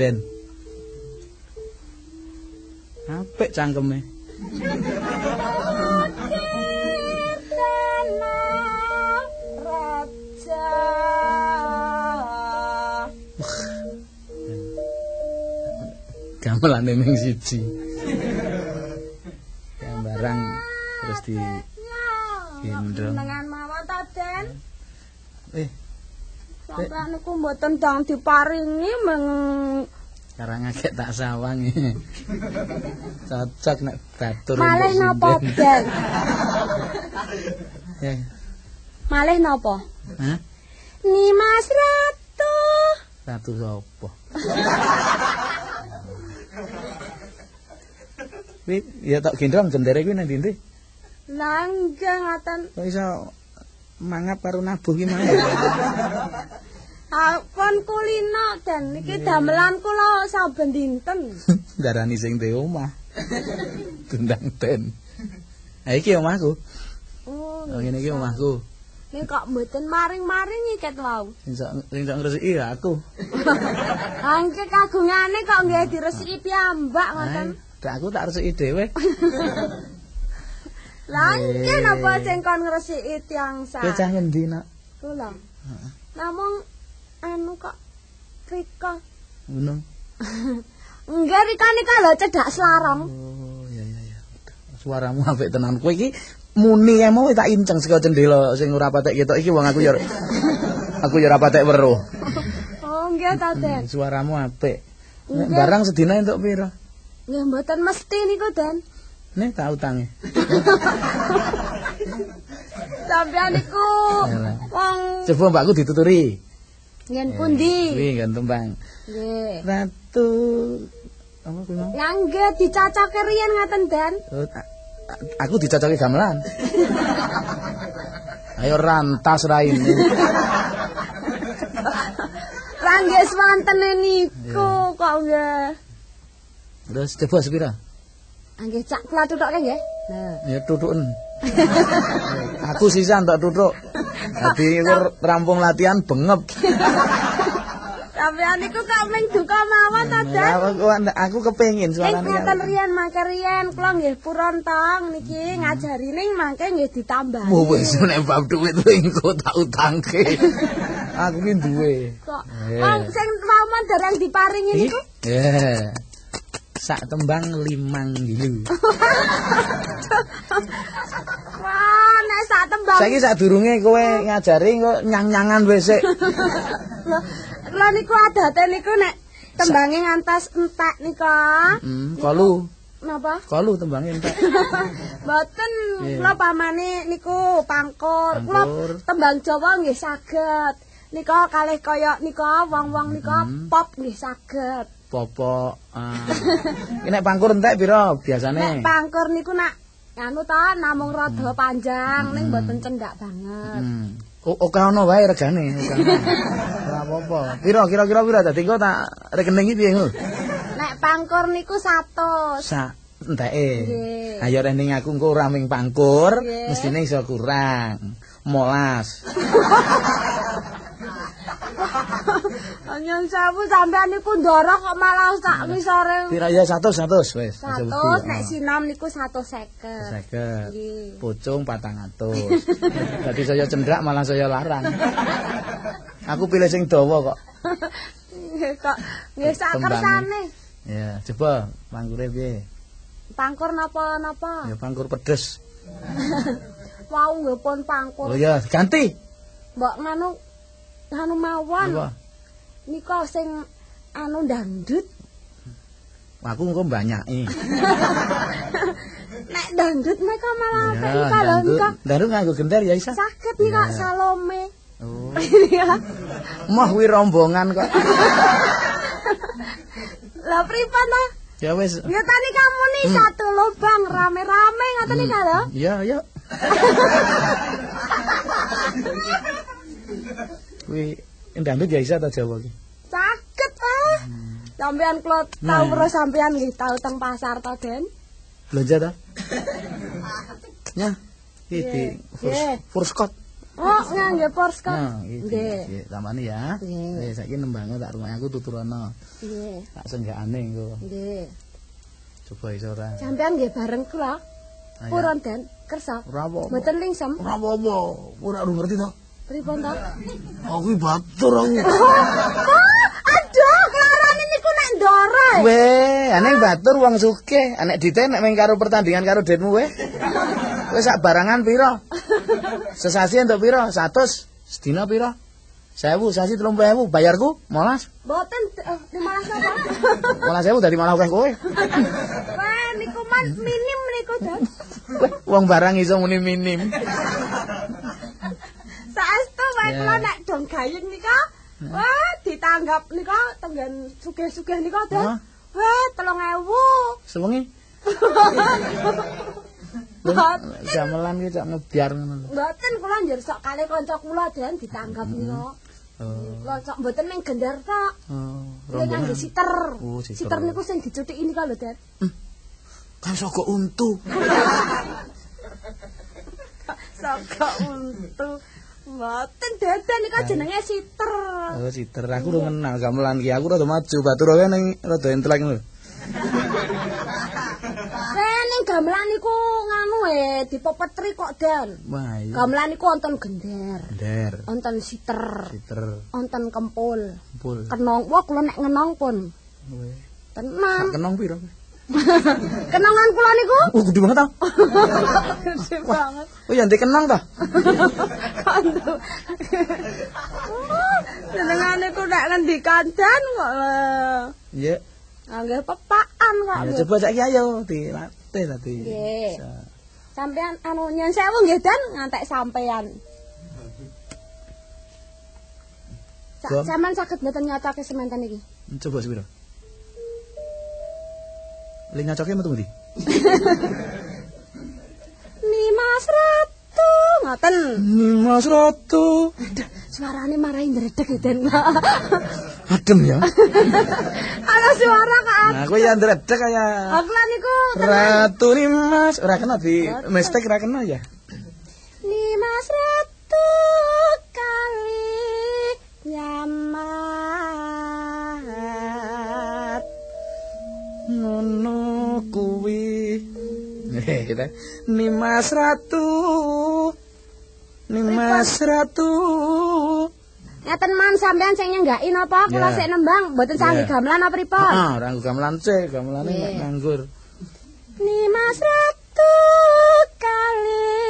Den. Apik cangkeme. Gamelane ming siji. Gambaran terus di gendong. Dengan mawon ta, Den? Sampeyan niku mboten dang diparingi meng karang agek tak sawang. Cocok nek batur. Malih napa, Den? Ya. Malih napa? Hah? Nimas Ratu. Ratu sapa? Wi ya tak gendong jendere kuwi nang ndi? Lah nggih ngoten. Kok iso mangap karo nabuh ki mang. Pun kulino Den niki damelan kula saben dinten. Darani sing te omah. Gendang Den. Ha iki omahku. Oh, ngene iki omahku. Nek kok mboten maring-maring iket wau. Sing sok ngresiki ya aku. Angke kagungane kok nggih diresiki piyambak ngoten. Aku tak resiki dhewe. Lah nggih napa sing kon ngresiki tiyang sak. Kowe cah ngendi nak? Kula. Namung anu kok Rika. Ngono. Enggak Rika nika lho cedak Selarong. Oh iya. Suaramu apik tenan. Kowe iki muni emo tak inceng saka jendela sing ora patek ketok iki wong aku ya ora patek weruh. Oh nggih ta Den. Suaramu apik. Nek barang sedina entuk pira? Nggih mboten mesti niku Den. Nek tak utange. Sampeyan niku wong coba mbakku dituturi. Yen pundi? Kuwi nggon tembang. Nggih. Ratu apa kuwi mau? Lah nggih dicocoke riyen ngaten Den. Aku dicocoki gamelan. Ayo rantas raine. Lah nggih swantene niku kok nggih. Terus coba sepira? Nggih cak kula tutukke nggih. Nah. Ya tutuken. Aku sisan tak tutuk. Dadi rampung latihan bengep. Sampeyan niku kok ming duka mawon ta, Dan? Aku kepengin suarane. Ngoten riyen mangke riyen kula nggih purun tong niki ngajari ning mangke nggih ditambah. Wis nek bab dhuwit engko tak utangke. Aku ki duwe. Kok wong sing mawon dereng diparingi niku? Ya. Sak tembang 5 ngilu. Wah, nek sak tembang. Saiki sadurunge kowe ngajari kok nyang-nyangan wis sik. Lah niku adate niku nek tembange ngantos entek nika. Kolu. Napa? Kolu tembange entek. Mboten, kula pamane niku pangkur. Kula tembang Jawa nggih saged. Nika kalih kaya nika wong-wong nika pop nggih saged. Popok. Nek pangkur entek pira biasane? Nek pangkur niku nak anu ta namung rada panjang ning mboten cendak banget. Oke ono wae regane, ora apa-apa. Kira-kira pira dadi engko tak rekening iki piye ngono? Nek pangkur niku 100. Sak enteke. Ayo ning aku engko ora ming pangkur, mestine iso kurang. 15. Nyun sewu sampean niku ndara kok malah sak ngisore. Pira ya 100 wis. 100 nek sinom niku 150. 50. Pucung 400. Dadi saya cendrak malah saya larang. Aku pilih sing dawa kok. Kok nggih sak kersane. Ya, coba pangkure piye? Pangkur napa-napa? Ya pangkur pedes. Wau nggih pun pangkur. Oh ya, ganti. Mbok anu mawon. Apa? Nika sing anu dangdut. Aku engko mbanyaki. Nek dangdut nika malah ya, nika lho nika. Dangdut nganggo gender ya isa. Saged nika Salome. Oh. Iya. Mah kuwi rombongan kok. Lah pripun ta? Ya wis. Ya tani kamu nih satu lubang rame-rame ngoten nika lho. Iya. Kuwi dangdut ya isa ta Jawa ki. Saged lah. Sampeyan kula tau weruh sampeyan nggih tau teng pasar ta, Den? Belanja ta? Ya. Iki Furskot. Oh, ngangge Porsche. Nggih. Tamani ya. Nggih, saiki nembang tak rumah aku tuturono. Nggih. Tak senggakane engko. Nggih. Coba iso ora. Sampeyan nggih bareng kula. Purun Den, kersa. Ora apa. Mboten lingsem. Ora apa-apa. Ora ngerti to. Pripun to? Aku batur aku. Aduh, kelarane niku nek ndara. Weh, aneh batur wong sugih, anek dite nek meng karo pertandingan karo denmu weh. Wis sak barangan pira? Sesasi entuk pira? 100. Sedina pira? 1000, sasi 30.000, bayarku 15. Mboten 15 apa? 15.000 dadi malah akeh kowe. Wah, niku man minim niku, Den. Wong barang iso muni minim. Saestu wae kula nek dong gayeng nika. Wah, ditanggap nika tenggen sugih-sugih nika, Den. Wah, 3.000. Sewengi. Gamelan ki cak ngebyar ngono. Mboten kula njer sok kalih kanca kula Den ditanggap nika. Kula sok mboten ning gendar tok. Lha ngangge siter. Siter niku sing dicuthiki nika lho, Den. Kan saka untu. Saka untu. Mboten dadan nika jenenge siter. Oh, siter. Aku ora kenal gamelan ki. Aku rada maju, batur wae ning rada entlek ngono. Ning gamelan niku nganu dipepetri kok, Dan. Wah, iya. Gamelan niku wonten gender. Gender. Wonten siter. Siter. Wonten kempul. Kempul. Kenong. Wah, kula nek ngenong pun. Weh. Tenan. Sak kenong piro? Kenongan kula niku. Gede banget ta. Gede banget. Oh, ya ndek kenong ta? Kandu. Jenengane ku nek ngendikan Dan kok. Iya. Nggih pepakan kok. Ya coba saiki ayo dilatih tadi. Nggih. Sampeyan nyun sewu nggih Dan ngantek sampeyan. Sampeyan saged mboten nyocoke semanten iki. Coba sepiro? Lek nyocoke metu ndi? Nimas Ratu ngoten. Nimas Ratu. Suarane marahi ndredeg Den. Adem ya. Ana suara kok. Nah, kowe ya ndredeg kaya. Aku niku Ratu Nimas, ora kena di mestek ora kena ya. Nimas Ratu kali nyamat. Ngono kuwi. Kita Nimas Ratu. Nimas Ratu. Ngaten man sampean sing nyenggaki napa? Kula sik nembang mboten sanggih gamelan apa pripun? Heeh, ora gamelan sik, gamelane nek nganggur. Nimas Ratu kali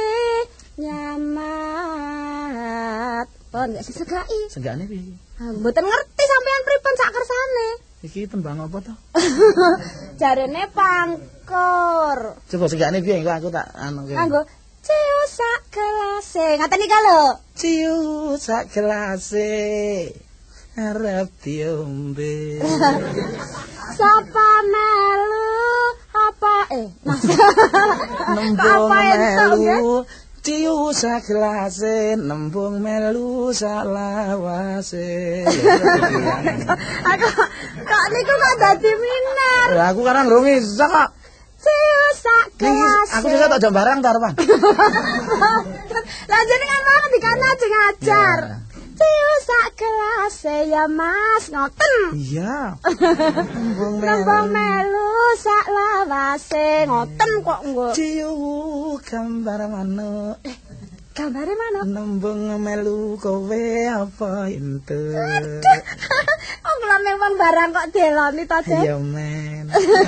nyamat. Pun gak sesegaki. Senggane piye? Mboten ngerti sampean pripun sak kersane. Iki tembang apa to? Jarene pangkur. Coba senggane piye engko aku tak anu kene. Kanggo ciu sak gelase. Ngaten iki lho. Ciu sak gelase. Arep diombe. Sapa melu apa Mas. Nembung melu. Ciu sak gelase, nembung melu sak lawase. Aku kok niku kok dadi miner. Lah aku kan urung iso kok. Ciu sak gelase. Aku bisa tak jam barang ta, Pak. Lah jenengan mau dikana ngajar. Ciu sak gelase ya Mas, ngoten. Iya. Nembung melu sak lawase, ngoten kok nggo. Ciu gambar manuk. Gambare manuk. Nembung melu kowe apa ente. Oh, kula memang barang kok deloni to, Den. Iya, men.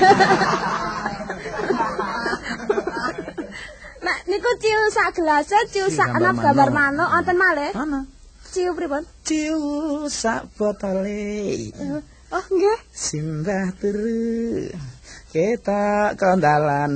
Nek niku ciu sak gelase, ciu sak ana gambar manuk, wonten malih. Ana. Ciu pripun? Ciu sak botole. Oh, nggih. Simbah turu. Kita kondalan.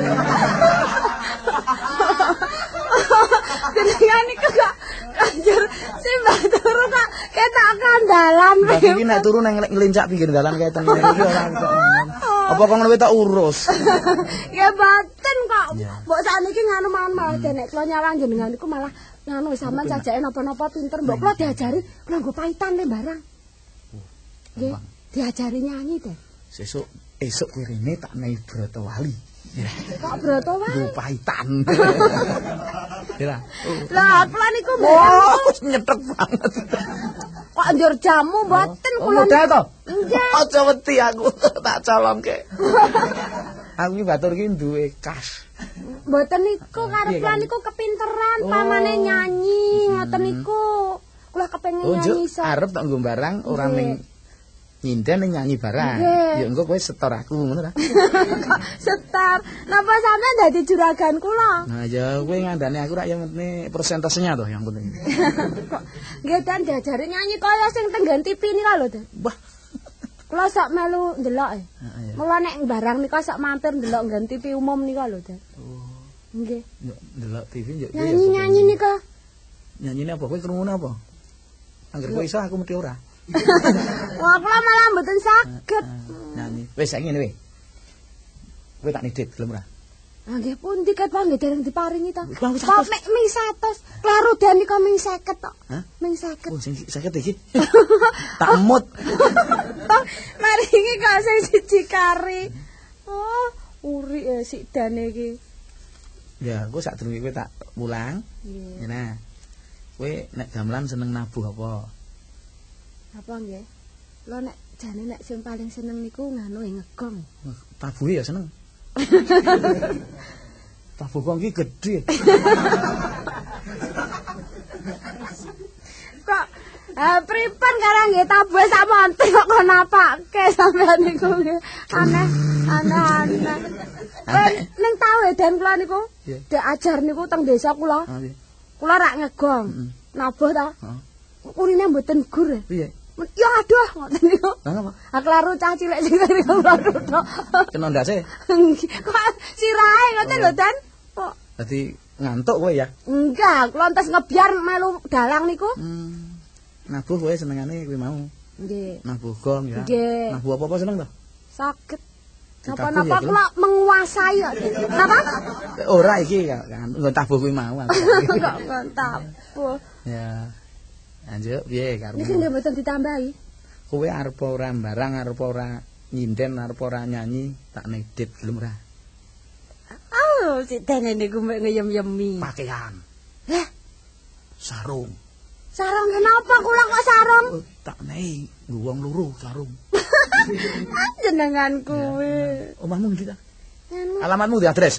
Jenengan niku kok kanjur simbah turu kok ketok kandalan. Lah iki nek turu nang ngelincak pinggir dalan kae ten iki ora kok. Apa kok ngono tak urus? Ya boten kok. Mbok sakniki nganu mawon malah nek kula nyawang jenengan niku malah nganu sampean sajake napa-napa pinter mbok kula diajari nganggo paitan le barang. Nggih, diajari nyanyi teh. Sesuk esuk kowe rene tak nehi Bratawali. Ya. Kok Bratawali? Paitan. Ya. Lah, kula niku nyetek banget. kok njur jamu mboten kula. Modal to? Nggih. Aja wedi aku tak colongke. Aku iki batur iki duwe kas. Mboten niku karep kula niku kepinteran pamane nyanyi ngoten niku. Kula kepengin nyanyi iso. Arep tak nggo barang ora ning nyinden ning nyanyi barang. Ya engko kowe setor aku ngono ta. Setor. Napa sampean dadi juragan kula? Nah ya kowe ngandani aku rak yang penting persentasenya toh yang penting. Nggih Dan diajari nyanyi kaya sing tenggen TV nika lho Dan. Wah. Kula sak melu ndelok e. Mula nek barang nika sak mampir ndelok nggen TV umum nika lho Dan. Oh. Nggih. Ndelok TV yo. Nyanyi nika. Nyanyine apa? Kowe krungune apa? Angger kowe iso aku mesti ora. Wah, kula malah mboten saged. Nyanyi. Wis saiki ngene wae. Kowe tak nidit gelem ora? Ah nggih pundi ket Pak nggih dereng diparingi to. Kok mek ming 100. Klaru dan nika ming 50 tok. Hah? Ming 50. Oh sing 50 iki. Tak emut. Mari iki kok sing siji kari. Oh, uri sik dane iki. Ya, aku sadurunge kowe tak mulang. Nggih. Nah. Kowe nek gamelan seneng nabuh apa? Apa nggih? Lho nek jane nek sing paling seneng niku nganu ngegong. Tabuhe ya seneng. Tabuh kok iki gedhe. Kok pripun karo nggih tabuh sak monten kok napake sampean niku nggih. Aneh. Ning tau edan kula niku. Dek ajar niku teng desa kula. Kula rak ngegong. Nabuh ta? Urine mboten gur. Piye? Ya aduh ngoten niku. Lah napa? Aku laru cah cilik sing kula tok. Kena ndase. Kok sirahe ngoten lho Dan. Kok dadi ngantuk kowe ya? Enggak, kula entes ngebyar melu dalang niku. Nabuh kowe senengane kuwi mau. Nggih. Nabuh gong ya. Nggih. Nabuh apa-apa seneng to? Saged. Napa-napa kula menguasai kok. Napa? Ora iki kan nggon tabuh kuwi mau. Kok nggon tabuh. Ya. Lanjut piye karo? Niki nggih mboten ditambahi. Kowe arep ora barang, arep ora nyinden, arep ora nyanyi, tak nedit gelem ora? Oh, sik dene niku mek ngeyem-yemi. Pakaian. Lah, sarung. Sarung kenapa kula kok sarung? Oh, tak nehi nggo wong loro sarung. Jenengan kuwi. Omahmu ndi ta? Alamatmu di adres.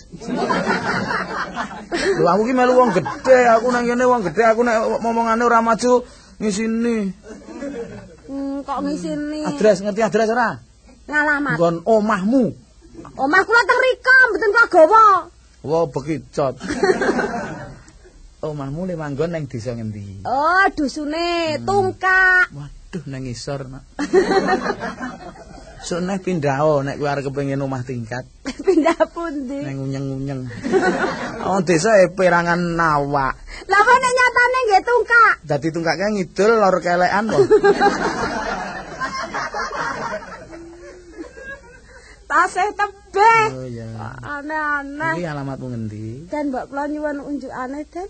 Lho aku ki melu wong gedhe, aku nang kene wong gedhe, aku nek momongane ora maju ngisini. Kok ngisini? Adres, ngerti adres ora? Ngalamat. Nggon omahmu. Omah kula teng mriko, mboten kula gawa. Wah, bekicot. Omahmu le manggon nang desa ngendi? Oh, dusune Tungkak. Waduh, nang ngisor, Nak. Suneh pindah nek kowe arep kepengin omah tingkat. Pindah pundi? Nang unyeng-unyeng. Oh, desa perangan nawak. Lah kok nek nyatane nggih Tungkak. Dadi Tungkake ngidul lor kelekan kok. Tasih tebih. Oh iya. Aneh-aneh. Iki alamatmu ngendi? Dan mbok kula nyuwun unjukane, Den.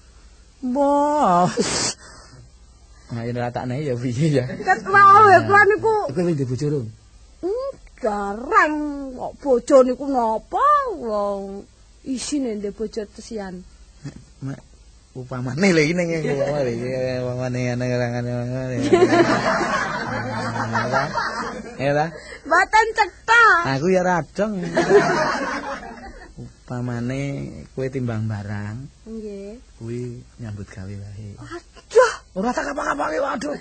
Bos. Nah, yen ora tak nehi ya piye ya? Ket mau ya kula niku. Kowe ndek bojo lho. Garang kok bojo niku napa wong isine ndek bojo tesian. Mek upamane lho iki ning upamane ngene-ngene. Ya ta? Mboten cetha. Aku ya radong. Upamane kowe timbang barang. Nggih. Kuwi nyambut gawe wae. Aduh, ora tak apa-apake waduh.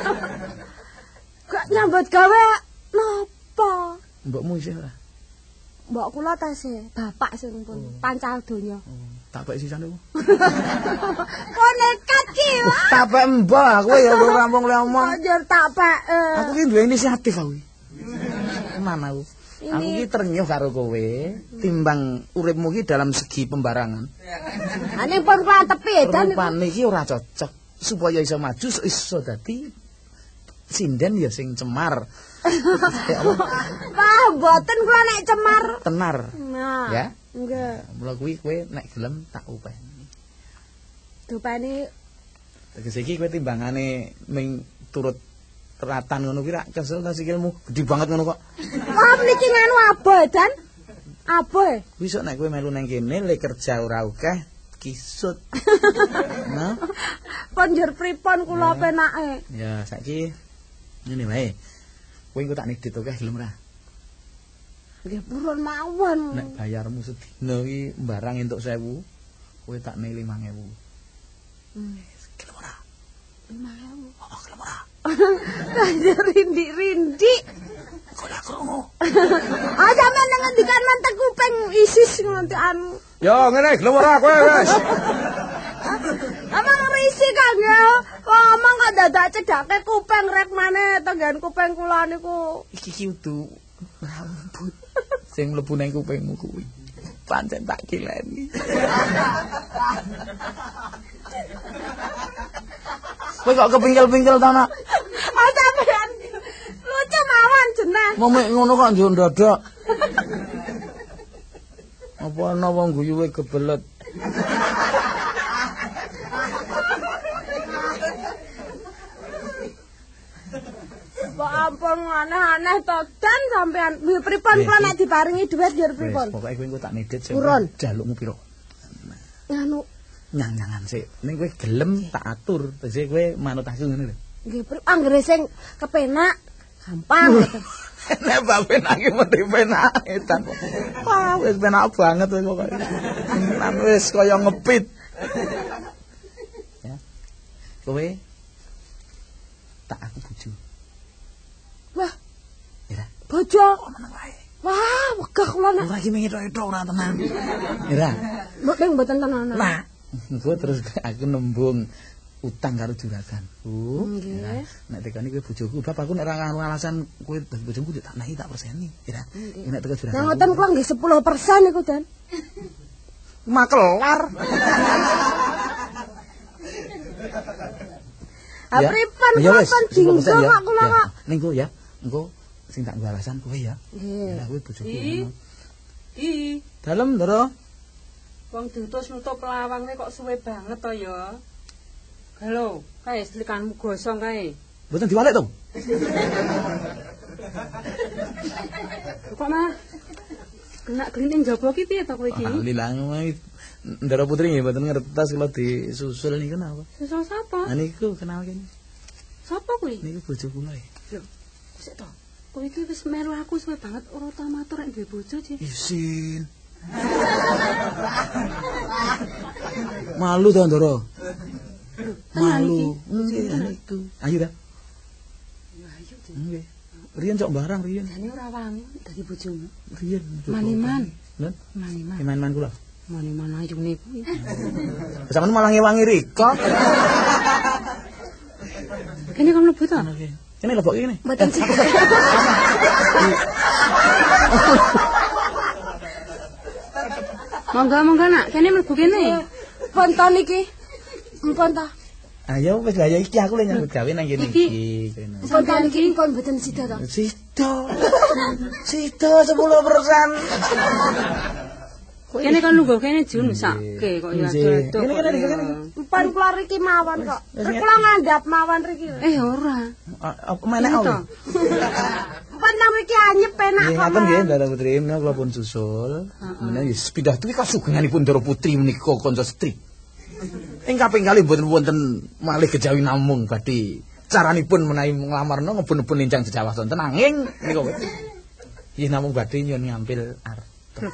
gak nyambut gawe napa? Mbokmu isih ora? Mbok kula tasih bapak sing pun pancal donya. Tak pek sisane ku. Kok nekat ki? Tak pek mbah kowe ya ora rampung le omong. Kok tak pek. Aku ki duwe inisiatif aku. Tenan aku. Aku ki ternyuh karo kowe timbang uripmu ki dalam segi pembarangan. Ane pun kula tepi edan. Rupane iki ora cocok supaya iso maju iso dadi sinden ya sing cemar. Wah, mboten kula nek cemar. Tenar. Nah. Ya? Nggih. Mula kuwi kowe nek gelem tak upeni. Dupane Tegese iki kowe timbangane ming turut keratan ngono kuwi ra kesel ta sikilmu gedhi banget ngono kok. Wah niki nganu aboe Dan. Aboe. Kuwi sok nek kowe melu nang kene le kerja ora akeh kisut. Nah. Konjur pripun kula penake. Ya saiki ngene wae. Kowe engko tak nidit akeh gelem ora? Nggih purun mawon. Nek bayarmu sedina iki barang entuk 1000, kowe tak ne 5000. Gelem ora? 5000. Oh, gelem ora? Kanjur rindik-rindik. Kok ora krungu? Ah sampeyan ngendikan mantek kuping isis nganti anu. Ya ngene gelem ora kowe wis. Apa risi Kang ya? Ngomong kok dadak cedhake kuping rek maneh tenggen kuping kula niku. Iki kudu rambut sing mlebu nang kupingmu kuwi. Pancen tak kileni. Kowe kok kepingkel-pingkel ta nak? Ah sampeyan lucu mawon jenah. Momek ngono kok njo ndadak. Apa ana wong guyuwe kebelet. Kok ampun aneh-aneh to Dan sampean. Pripun kula nek diparingi dhuwit nggih pripun? Pokoke kowe engko tak nidit sik. Jalukmu piro? Anu nyang-nyangan sik. Ning kowe gelem tak atur. Tegese kowe manut aku ngene lho. nggih anggere sing kepenak gampang. Nek bape nang mesti penak edan. Wah, wis penak banget kok. Nang wis kaya ngepit. Ya. Kowe tak aku bojo. Wah, ya. Bojo meneng wae. Wah, wegah kula nek. Ora iki mengetok-etok ora tenan. Ya. Mboten tenan. Nah, engko terus aku nembung utang karo juragan. Nggih. Nek tekani kowe bojoku, bapakku nek ora nganu alasan kowe dadi bojoku tak nahi tak perseni, ya. Nek teko juragan. Nah, ngoten kula nggih 10% niku, Dan. Makelar. Pripun kapan dinggo kok kula kok. Ning kok ya, engko sing tak nggo alasan kowe ya. Nggih. Lah kowe bojoku. Dalem, Ndara. Wong diutus nutup lawange kok suwe banget to ya. Halo, kae selikanmu gosong kae. Mboten diwalek to? Kok mah kena glinting jaba ki piye to kowe iki? Alhamdulillah Ndara Putri nggih mboten ngertos kula disusul niku napa? Susul sapa? Ha niku kenal kene. Sapa kuwi? Niku bojo kula ya. Lho, sik to. Kowe iki wis melu aku suwe banget ora tau matur nek duwe bojo, Ci. Isin. Malu to Ndara? Malu. Nggih niku. Ayo ta. Ya ayo, Ci. Nggih. Riyen cok barang riyen. Jane ora wangi dadi bojomu. Riyen. Maniman. Lho, Maniman. iman-iman kula. Maniman ayune kuwi. Sampeyan malah ngewangi rika. Kene kon mlebu to? Kene lebokke kene. Mboten sih. Monggo nak, kene mlebu kene. Ponton iki. Mpun ta. Ayo wis lah ya iki aku le nyambut gawe nang kene iki. Ponton iki kon mboten sida to. Sida 10%. Kene kan lungguh kene Jun sakke kok ya ado-ado. Kene. Mpun kula riki mawon kok. Kula ngandhap mawon riki. Ora. Apa meneh to? Mpun nang mriki anyep penak kok. Ngaten nggih Ndara Putri, menawa kula pun susul. Menawa wis pindah tuwi kasugenganipun Ndara Putri menika kanca setri. Ing kaping kalih mboten wonten malih kejawi namung badhe caranipun menawi nglamarna ngebun-ebun ingkang jejawah sonten anging menika nggih namung badhe nyuwun ngampil arep.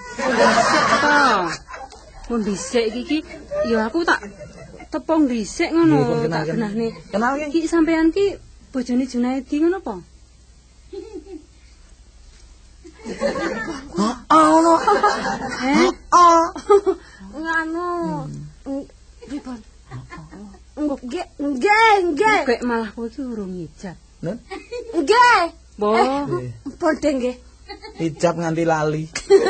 Mun dhisik iki ya aku tak tepung dhisik ngono tak benahne. Kenal ki? Iki sampean ki bojone Junaidi ngono apa? Ono. Nganu. Pripun? Nggih. Kek malah kowe iki urung ngijab. Nun? Nggih. Mbah. Mpun nggih. Ijab nganti lali.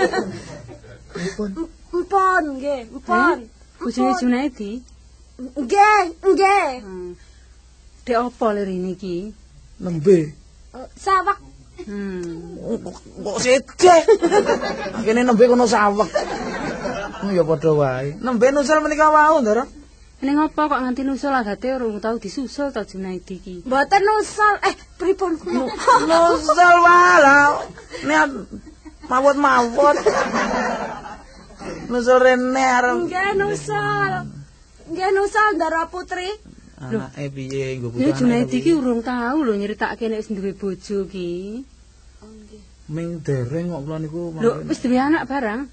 Mpun nggih, mpun. Bojone Junaidi? Nggih. Dek apa lirine iki? Nembe. Sawak. Kok sithik. Kene nembe kono sawek. Ya padha wae. Nembe nusul menika wau, Ndara. Ning apa kok nganti nusul agate urung tau disusul to Junaidi iki. Mboten nusul. Pripun kula? Nusul wae. Niat mawon-mawon. Nusul rene arep. Nggih nusul. Nggih nusul Ndara Putri. Anake piye nggo Ya Junaidi iki urung tau lho nyritakake nek wis duwe bojo ki. Oh nggih. Ming dereng kok kula niku. Lho wis duwe anak barang.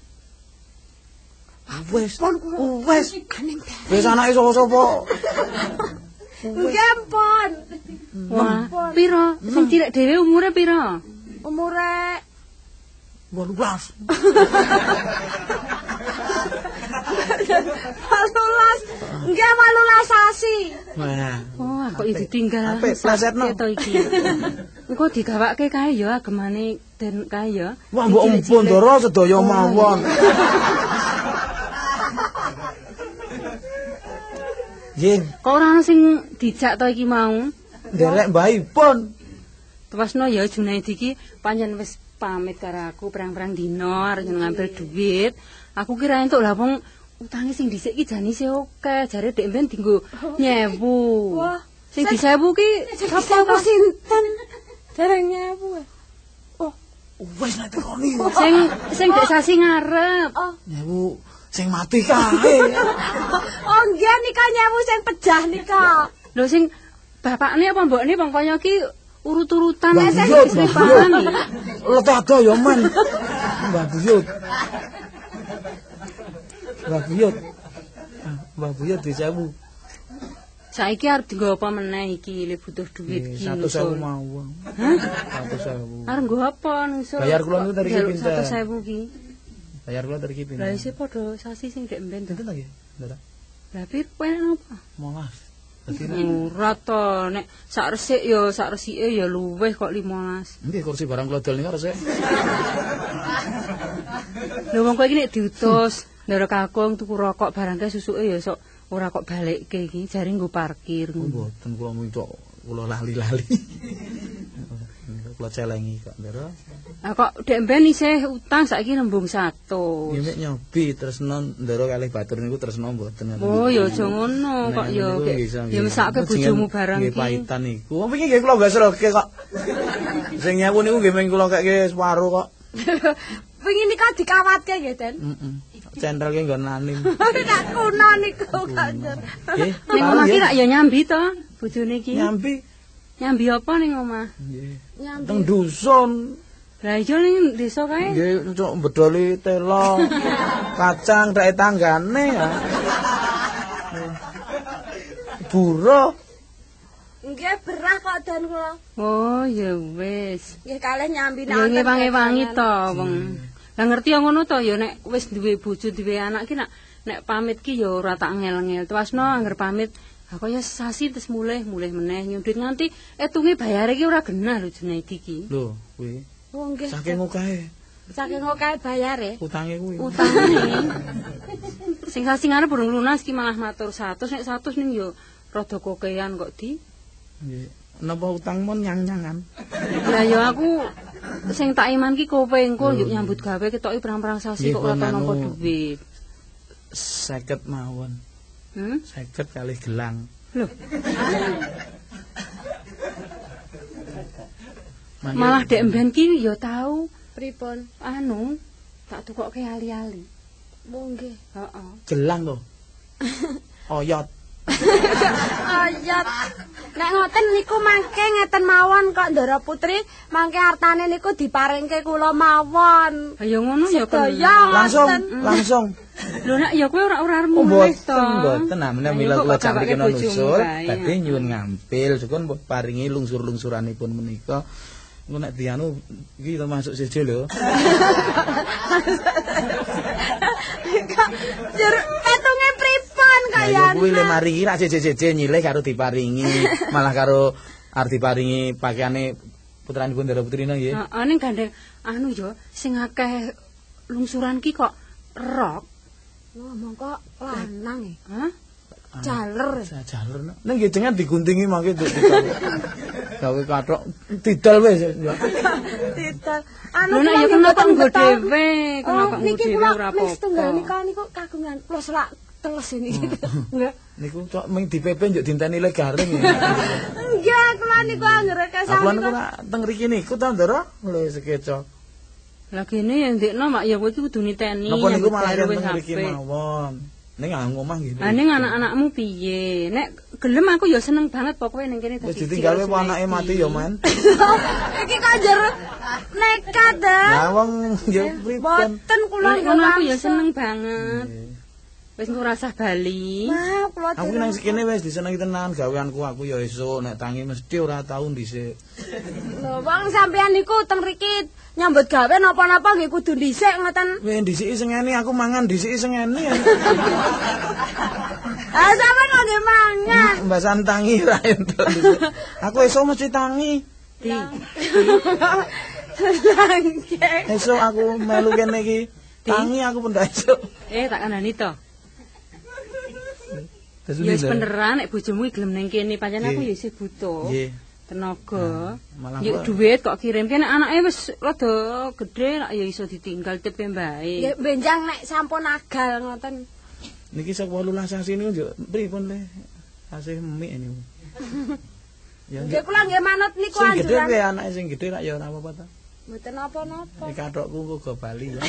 Wes. Wes anake sapa-sapa. Nggih pun. Wah, pira? Sing cilik dhewe umure pira? Umure 18. 18. Nggih 18 sasi. Wah. Wah, kok ditinggal. Apik plesetno to iki. Engko digawake kae ya agemane den kae ya. Wah, mbok empun Ndara sedaya mawon. Nggih, Kok ora ana sing dijak to iki mau? nderek mbahipun. Tewasno ya Junaidi iki pancen wis pamit karo aku perang-perang dina arep ngambil duit. Aku kira entuk lah wong utange sing dhisik iki janise oke, jare dek mben dienggo nyewu. Wah, Sing di 1000 ki sapa sinten? Dereng nyewu. Wes nek tekoni. sing dek sasi ngarep. Nyewu sing mati kae. Oh nggih nika nyewu sing pejah nika. Lho sing bapakne apa mbokne wong kaya ki urut-urutan Mbah sing Buyut, istri Mbah paham Buyut. ya. Letada ya men. Mbah Buyut. Mbah Buyut. Mbah Buyut di 1000. Saiki arep dienggo apa meneh iki le butuh duit ki. 100.000 mawon. Hah? 100.000. Arep nggo apa nusul? Bayar kula niku dari Jaluk pinten? 100.000 ki. Bayar kula dari kipin. Lah isih padha sasi sing dek mben to. Pinten lagi? Ndara. Lah pir penak apa? 15. Dadi Murah to, nek sak resik ya sak resike ya luwih kok 15. nggih kursi barang kula dol niku resik. Lho wong kowe iki nek diutus ndara kakung tuku rokok barang kae susuke ya sok ora kok balikke iki jare nggo parkir. Mboten kula minta kula lali-lali. Kula celengi kok Ndara. Ah kok dek mben isih utang saiki nembung 100. Nggih mek nyobi tresno Ndara kalih batur niku tresno mboten. Oh ya aja ngono kok ya ya mesake bojomu barang nggih iki. paitan niku. Wong wingi nggih kula gasroke kok. Sing nyewu niku nggih meng kula keke separuh kok. Wingi nika dikawatke nggih, Den. Heeh. Central ki nggon nanim. Nek kuno niku kanjur. Nggih. Ning omah ki rak ya nyambi to bojone iki. Nyambi. Nyambi apa ning omah? Nggih. Nyambi. Teng dusun. Lah iya ning desa kae. Nggih, cocok bedoli telo. Kacang rek tanggane ya. Buruh. Nggih berah kok Den kula. Oh ya wis. Nggih kalih nyambi Ya ngewangi-wangi to wong. Lah ngerti ya ngono to ya nek wis duwe bojo duwe anak ki nek pamit ki ya ora tak ngel-ngel. Tuasno angger pamit ha kaya sasi terus mulih meneh nyundut nganti etunge bayare ki ora genah lho Junaidi ki. Lho, kuwi. Oh nggih. Saking akahe Saking akeh bayare. utange kuwi. Utange. Sing sasi ngarep burung lunas ki malah matur 100 nek 100 ning ya rada kokean kok di. Nggih. Napa utang mon nyang-nyangan? Lah ya aku sing tak iman ki kowe engko yuk nyambut gawe ketoki perang-perang sasi kok ora nampa duit. 50 mawon. 50 kali gelang. Loh. Malah dek mben ki ya tau Pripun? anu tak tukokke ali-ali. Oh nggih. Heeh. Gelang to. Oyot. Ayat. Nek ngoten niku mangke ngeten mawon kok Ndara Putri, mangke artane niku diparingke kula mawon. Ha ya ngono ya kok. Langsung. Lho nek ya kowe ora arep mulih to. Mboten namene mila kula jam kena nusul, dadi nyuwun ngampil sukun paringi lungsur-lungsuranipun menika. Engko nek dianu iki termasuk siji lho. Jur petunge pripun kaya. Ya kuwi le mari iki rak jeje-jeje nyilih karo diparingi, malah karo arep diparingi pakaiane putranipun Ndara Putrina nggih. Heeh ning gandeng anu ya sing akeh lungsuran ki kok rok. Ngomong kok lanang e. Hah? Jaler. Jaler. Ning nggih jenengan diguntingi mangke gawe kathok didal wis. Didal. Anu nek ya kenapa nggo dhewe, kenapa nggo dhewe ora apa-apa. Setunggal nika niku kagungan kula selak teles ini. Enggak. Niku cok ming dipepe njuk dinteni le garing. Enggak, kula niku anggere kesami. Aku niku teng mriki niku ta, Ndara. Lho sekeco. Lah kene ya ndekno mak ya kowe iki kudu niteni. Napa niku malah teng mriki mawon. Ning ngomah nggih. Lah ning anak-anakmu piye? Nek gelem aku ya seneng banget pokoke ning kene dadi. Wis ditinggal wae anake mati ya, Men. Iki kanjer nekat dah. Lah wong ya pripun? Boten kula ngono aku ya seneng banget. Wis ngrasah bali. Nah, kula aku nang kene wis disenengi tenan gaweanku aku ya esuk nek tangi mesti ora tau dhisik. Lho, wong sampean niku teng mriki nyambut gawe napa-napa nggih kudu dhisik ngoten. Wis dhisiki sengeni aku mangan dhisiki sengeni. Ah sampean kok nggih mangan. Mbasan tangi ra entuk. Aku esuk mesti tangi. Esuk aku melu kene iki. Tangi aku pun ndak esuk. Tak kandhani to. Ya wis beneran nek bojomu gelem ning kene pancen aku ya isih butuh. Nggih. Tenaga. Yuk duit kok kirimke nek anake wis rada gedhe nek ya iso ditinggal tepe mbae. Nggih benjang nek sampun agal ngoten. Niki sak 18 sasi niku yo pripun le? Asih mik niku. Ya nggih kula nggih manut niku anjuran. Sing gedhe anjuran. anake sing gedhe rak ya ora apa-apa ta. Mboten napa-napa. Iki kathokku uga bali ya.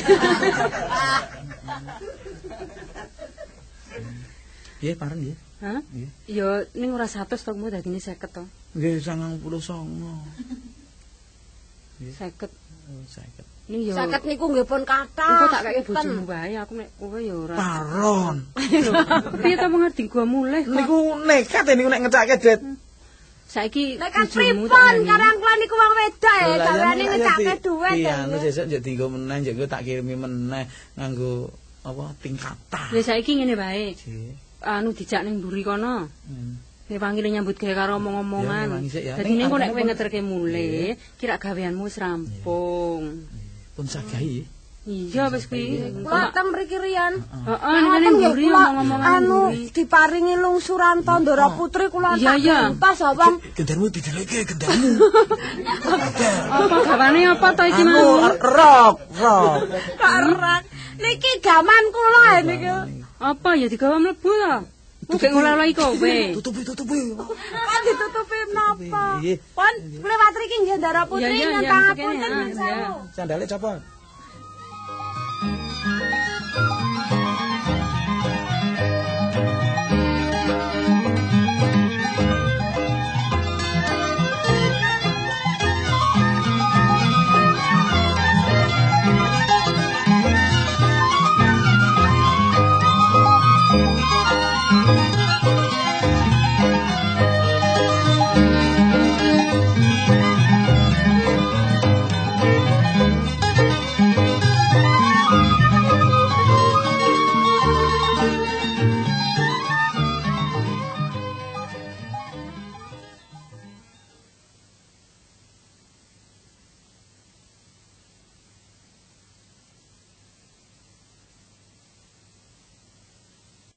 Nggih, pareng nggih. Hah? Ya ning ora 100 to mu dadine 50 to. Nggih, 99. Nggih. 50. 50. Ning yo 50 niku nggih pun kathah. Engko tak kake bojomu wae aku nek kowe ya ora. Paron. Piye to mengerti gua mulih kok. Niku nekat niku nek ngecake det. Saiki nekat pripun karang kula niku wong wedok ya gaweane ngecake dhuwit. Iya, anu sesuk njek dienggo meneh, njek tak kirimi meneh nganggo apa tingkatan. Wis saiki ngene wae. Nggih. Anu dijak ning mburi kono. Nek panggile nyambut gawe karo omong-omongan. Dadi ning kok nek kowe ngeterke mulih, kira gaweanmu wis rampung. Pun sagahi. Iya wis kuwi. Kula teng mriki riyen. Heeh, ning mburi omong-omongan anu diparingi lungsuran Tandara Putri kula tak entas wong. Gendarmu dideleke gendarmu. Apa gawane apa to iki mau? Rok. Rok. Niki gaman kula niku. Apa ya digawa mlebu ta? Mungkin ngoleh kowe. Tutupi. Kan ditutupi napa? Pon lewat mriki nggih Ndara Putri nang tangan. Sandale capa?